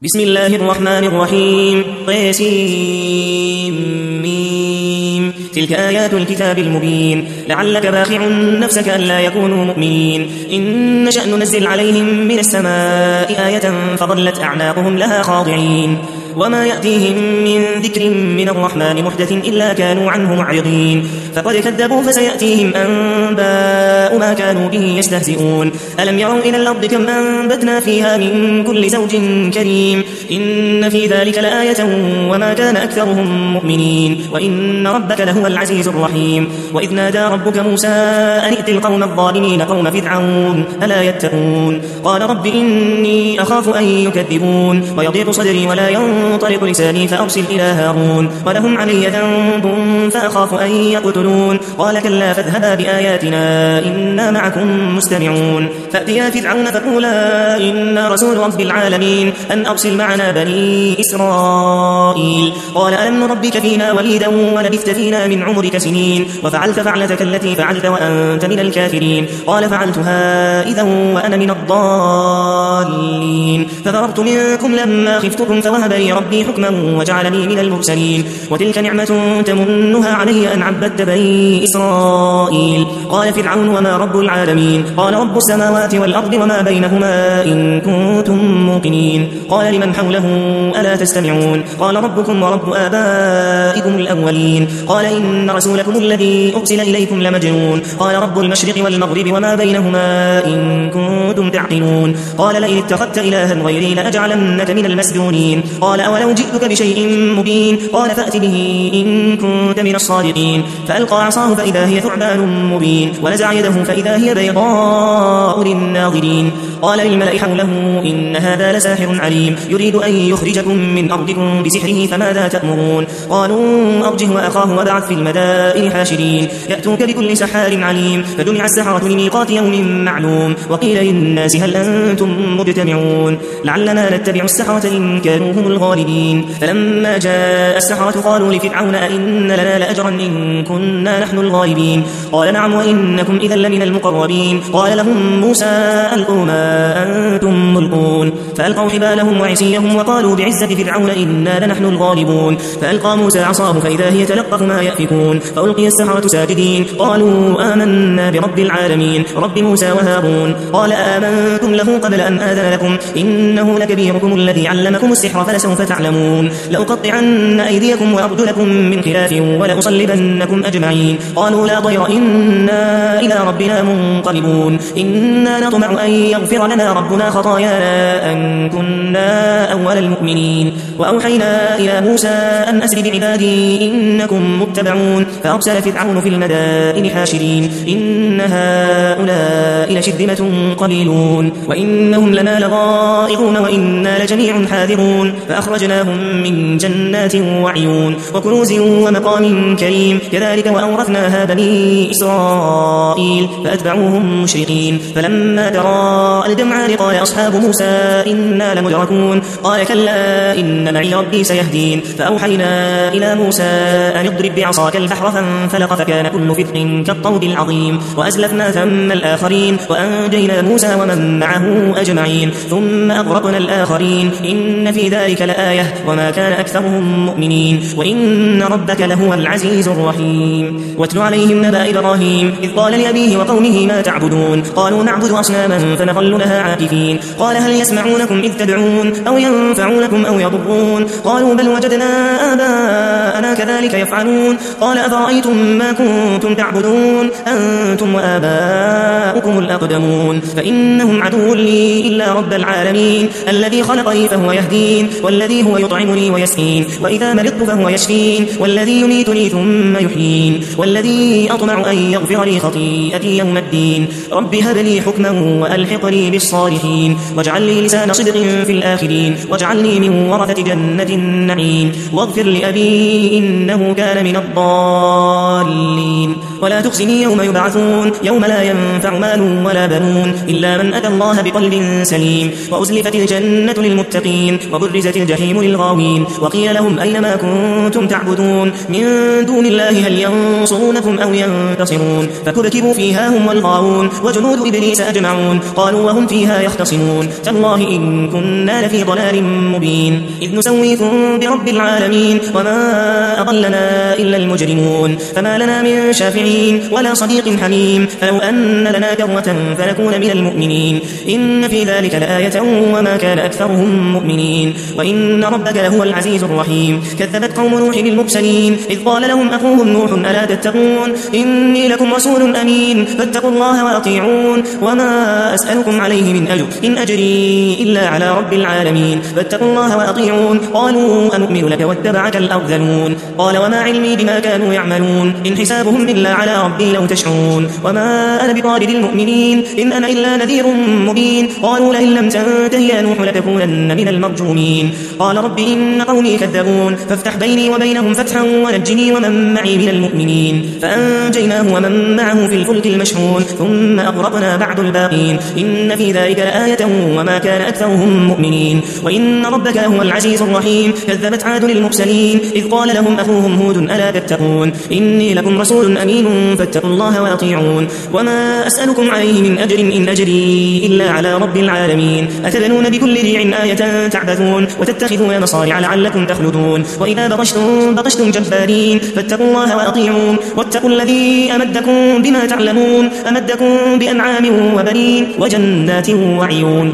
بسم الله الرحمن الرحيم تلك آيات الكتاب المبين لعلك باخع نفسك ألا يكونوا مؤمنين إن نشأ ننزل عليهم من السماء آية فظلت أعناقهم لها خاضعين وما يأتيهم من ذكر من الرحمن محدث إلا كانوا عنه معرضين فقد كذبوا فسيأتيهم أنباء ما كانوا به يستهزئون ألم يروا إلى الأرض كم أنبتنا فيها من كل زوج كريم إن في ذلك لآية وما كان أكثرهم مؤمنين وإن ربك لهو العزيز الرحيم وإذ نادى ربك موسى أن ائت القوم الظالمين قوم فرعون ألا يتقون قال رب إني أخاف أن يكذبون ويضيق صدري ولا ينطلق لساني فأرسل إلى هارون ولهم علي ذنب فأخاف أن يقتلون قال كلا فاذهبا بآياتنا إنا معكم مستمعون فأتيا فرعون فقولا إنا رسول رب العالمين أن أرسل معنا بني إسرائيل قال ألم نربك فينا وليدا ولبثت فينا من عمرك سنين وفعلت فعلتك التي فعلت وأنت من الكافرين قال فعلتها إذا وأنا من الضالين ففررت منكم لما خفتكم فوهب لي ربي حكما وجعلني من المرسلين وتلك نعمة تمنها علي أن عبدت بني إسرائيل قال فرعون وما رب العالمين قال رب السماوات والأرض وما بينهما إن كنتم موقنين قال لمن حوله ألا تستمعون قال ربكم ورب آبائكم الأولين قال إن رسولكم الذي أرسل إليكم لمجنون قال رب المشرق والمغرب وما بينهما إن كنتم تعقلون قال لئن اتخذت إلها غيري لأجعلنك من المسجونين قال أولو جئتك بشيء مبين قال فأت به إن كنت من الصادقين فألقى عصاه فإذا هي ثعبان مبين ونزع يده فإذا هي بيضاء للناظرين قال للملأ حوله إن هذا لساحر عليم يريد أن يخرجكم من أرضكم بسحره فماذا تأمرون قالوا أرجه وأخاه وابعث في المدائن حاشرين يأتوك بكل سحار عليم فجمع السحرة لميقات يوم معلوم وقيل للناس هل أنتم مجتمعون لعلنا نتبع السحرة إن كانوا هم الغالبين فلما جاء السحرة قالوا لفرعون أئن لنا لأجرا إن كنا نحن الغالبين قال نعم وإنكم إذا لمن المقربين قال لهم موسى ألقوا ما أنتم ملقون فألقوا حبالهم وعصيهم وقالوا بعزة فرعون إنا لنحن الغالبون فألقى موسى عصاه فإذا هي تلقف ما يأفكون فألقي السحرة ساجدين قالوا آمنا برب العالمين رب موسى وهارون قال آمنتم له قبل أن آذن لكم إنه لكبيركم الذي علمكم السحر فلسوف تعلمون لأقطعن أيديكم وأرجلكم من خلاف ولأصلبنكم أجمعين قالوا لا ضير إنا إلى ربنا منقلبون إنا نطمع أن يغفر لنا ربنا خطايانا أن كنا أول المؤمنين وأوحينا إلى موسى أن أسر بعبادي إنكم متبعون فأرسل فرعون في المدائن حاشرين إن هؤلاء لشرذمة قليلون وإنهم لنا لغائظون وإنا لجميع حاذرون فأخرجناهم من جنات وعيون وكنوز ومقام كريم كذلك وأورثناها بني إسرائيل فأتبعوهم مشرقين فلما تراءى الجمعان قال أصحاب موسى إنا لمدركون قال كلا إن معي ربي سيهدين فأوحينا إلى موسى أن اضرب بعصاك البحر فانفلق فكان كل فرق كالطود العظيم وأزلفنا ثم الآخرين وأنجينا موسى ومن معه أجمعين ثم أغرقنا الآخرين إن في ذلك لآية وما كان أكثرهم مؤمنين وإن ربك لهو العزيز الرحيم واتل عليهم نبأ إبراهيم إذ قال لأبيه وقومه ما تعبدون قالوا نعبد أصناما فنظل لها عاكفين قال هل يسمعونكم إذ تدعون أو ينفعونكم أو يضرون قالوا بل وجدنا آباءنا كذلك يفعلون قال أفرأيتم ما كنتم تعبدون أنتم وآباؤكم الأقدمون فإنهم عدو لي إلا رب العالمين الذي خلقني فهو يهدين والذي هو يطعمني ويسقين وإذا مرضت فهو يشفين والذي يميتني ثم يحيين والذي أطمع أن يغفر لي خطيئتي يوم الدين رب هب لي حكما وألحقني بالصالحين واجعل لي لسان صدق في الآخرين واجعلني من ورثة جنة النعيم واغفر لأبي إنه كان من الضالين ولا تخزني يوم يبعثون يوم لا ينفع مال ولا بنون إلا من أتى الله بقلب سليم وأزلفت الجنة للمتقين وبرزت الجحيم الجحيم للغاوين وقيل لهم أين ما كنتم تعبدون من دون الله هل ينصرونكم أو ينتصرون فكبكبوا فيها هم والغاوون وجنود إبليس أجمعون قالوا وهم فيها يختصمون تالله إن كنا لفي ضلال مبين إذ نسويكم برب العالمين وما أضلنا إلا المجرمون فما لنا من شافعين ولا صديق حميم فلو أن لنا كرة فنكون من المؤمنين إن في ذلك لآية وما كان أكثرهم مؤمنين وإن ربك لهو العزيز الرحيم كذبت قوم نوح المرسلين إذ قال لهم أخوهم نوح ألا تتقون إني لكم رسول أمين فاتقوا الله وأطيعون وما أسألكم عليه من أجر إن أجري إلا على رب العالمين فاتقوا الله وأطيعون قالوا أنؤمن لك واتبعك الأرذلون قال وما علمي بما كانوا يعملون إن حسابهم إلا على ربي لو تشعرون وما أنا بطارد المؤمنين إن أنا إلا نذير مبين قالوا لئن لم تنته يا نوح لتكونن من المرجومين قال رب إن قومي كذبون فافتح بيني وبينهم فتحا ونجني ومن معي من المؤمنين فأنجيناه ومن معه في الفلك المشحون ثم أغرقنا بعد الباقين إن في ذلك لآية وما كان أكثرهم مؤمنين وإن ربك هو العزيز الرحيم كذبت عاد المرسلين إذ قال لهم أخوهم هود ألا تتقون إني لكم رسول أمين فاتقوا الله وأطيعون وما أسألكم عليه من أجر إن أجري إلا على رب العالمين أتبنون بكل ريع آية تعبثون وتتخذون مصارع لعلكم تخلدون وإذا بطشتم جبارين فاتقوا الله وأطيعون واتقوا الذي أمدكم بما تعلمون أمدكم بأنعام وبنين وجنات وعيون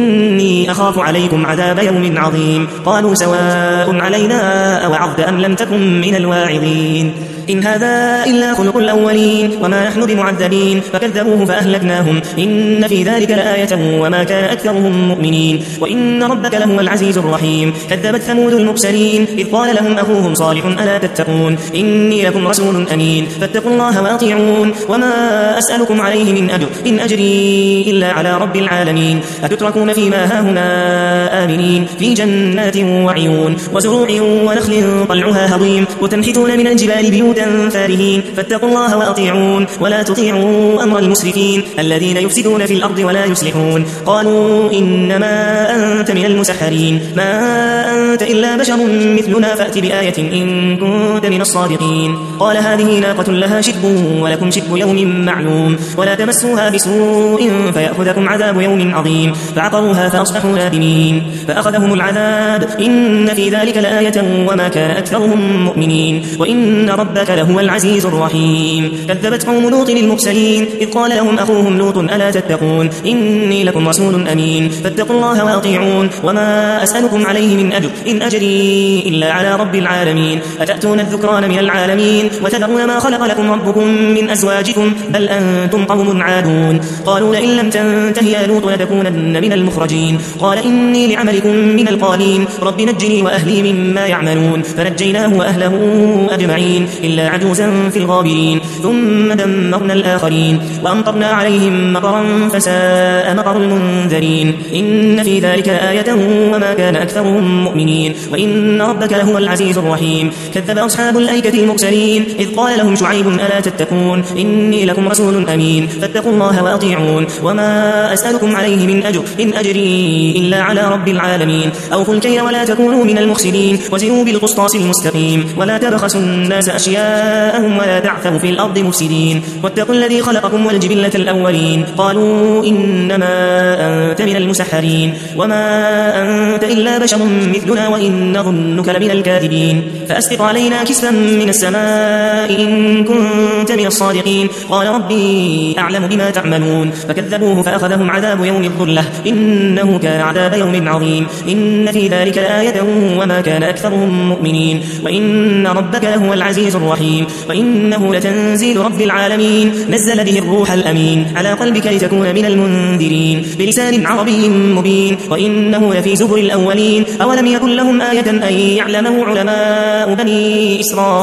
إني أخاف عليكم عذاب يوم عظيم قالوا سواء علينا أوعظت أم لم تكن من الواعظين إن هذا إلا خلق الأولين وما نحن بمعذبين فكذبوه فأهلكناهم إن في ذلك لآية وما كان أكثرهم مؤمنين وإن ربك لهو العزيز الرحيم كذبت ثمود المرسلين إذ قال لهم أخوهم صالح ألا تتقون إني لكم رسول أمين فاتقوا الله وأطيعون وما أسألكم عليه من أجر إن أجري إلا على رب العالمين أتتركون فيما هاهنا آمنين في جنات وعيون وزروع ونخل طلعها هضيم وتنحتون من الجبال بيوتا فارهين فاتقوا الله وأطيعون ولا تطيعوا أمر المسرفين الذين يفسدون في الأرض ولا يصلحون قالوا إنما أنت من المسحرين ما أنت إلا بشر مثلنا فأت بآية إن كنت من الصادقين قال هذه ناقة لها شرب ولكم شرب يوم معلوم ولا تمسوها بسوء فيأخذكم عذاب يوم عظيم فعقروها فأصبحوا نادمين فأخذهم العذاب إن في ذلك لآية وما كان أكثرهم مؤمنين وإن ربك لهو العزيز الرحيم كذبت قوم لوط المرسلين إذ قال لهم أخوهم لوط ألا تتقون إني لكم رسول أمين فاتقوا الله وأطيعون وما أسألكم عليه من أجر إن أجري إلا على رب العالمين أتأتون الذكران من العالمين وتذرون ما خلق لكم ربكم من أزواجكم بل أنتم قوم عادون قالوا لئن لم تنته يا لوط لتكونن من المخرجين قال إني لعملكم من القالين رب نجني وأهلي مما يعملون فنجيناه وأهله أجمعين إلا عجوزا في الغابرين ثم دمرنا الآخرين وأمطرنا عليهم مطرا فساء مطر المنذرين إن في ذلك آية وما كان أكثرهم مؤمنين وإن ربك لهو العزيز الرحيم كذب أصحاب الأيكة المرسلين إذ قال لهم شعيب ألا تتقون إني لكم رسول أمين فاتقوا الله وأطيعون وما أسألكم عليه من أجر إن أجري إلا على رب العالمين أوفوا الكيل ولا تكونوا من المخسرين وزنوا بالقسطاس المستقيم ولا تبخسوا الناس أشياءهم ولا تعثوا في الأرض مفسدين واتقوا الذي خلقكم والجبلة الأولين قالوا إنما أنت من المسحرين وما أنت إلا بشر مثلنا وإن نظنك لمن الكاذبين فأسقط علينا كسفا من السماء إن كنت من الصادقين قال ربي أعلم بما تعملون فكذبوه فأخذهم عذاب يوم الظلة إنه كان عذاب يوم عظيم إن في ذلك لآية وما كان أكثرهم مؤمنين وإن ربك لهو العزيز الرحيم وإنه لتنزيل رب العالمين نزل به الروح الأمين على قلبك لتكون من المنذرين بلسان عربي مبين وإنه لفي زبر الأولين أولم يكن لهم آية أن يعلمه علماء بني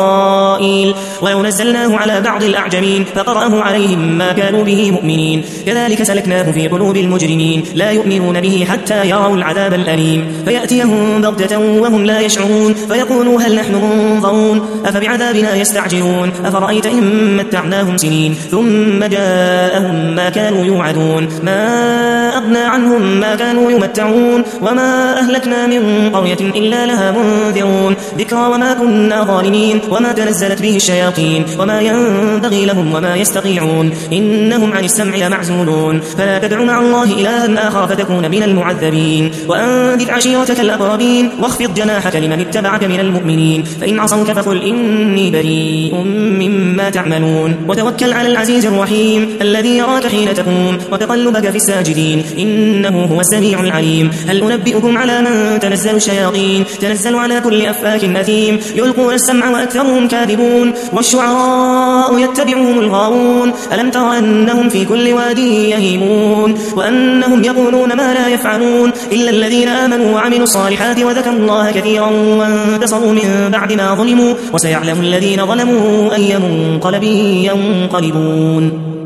إسرائيل ولو نزلناه على بعض الأعجمين فقرأه عليهم ما كانوا به مؤمنين كذلك سلكناه في قلوب المجرمين لا يؤمنون به حتى يروا العذاب الأليم فيأتيهم بغتة وهم لا يشعرون فيقولوا هل نحن منظرون أفبعذابنا يستعجلون أفرأيت إن متعناهم سنين ثم جاءهم ما كانوا يوعدون ما أغنى عنهم ما كانوا يمتعون وما أهلكنا من قرية إلا لها منذرون ذكرى وما كنا ظالمين وما تنزلت به الشياطين وما ينبغي لهم وما يستطيعون إنهم عن السمع لمعزولون فلا تدع مع الله إلها آخر فتكون من المعذبين وأنذر عشيرتك الأقربين واخفض جناحك لمن اتبعك من المؤمنين فإن عصوك فقل إني بريء مما تعملون وتوكل على العزيز الرحيم الذي يراك حين تقوم وتقلبك في الساجدين إنه هو السميع العليم هل أنبئكم على من تنزل الشياطين تنزل على كل أفاك أثيم يلقون السمع وأكثرهم كاذبون والشعراء يتبعهم الغاوون ألم تر أنهم في كل وادي يهيمون وأنهم يقولون ما لا يفعلون إلا الذين آمنوا وعملوا الصالحات وذكروا الله كثيرا وانتصروا من بعد ما ظلموا وسيعلم الذين ظلموا أي منقلب ينقلبون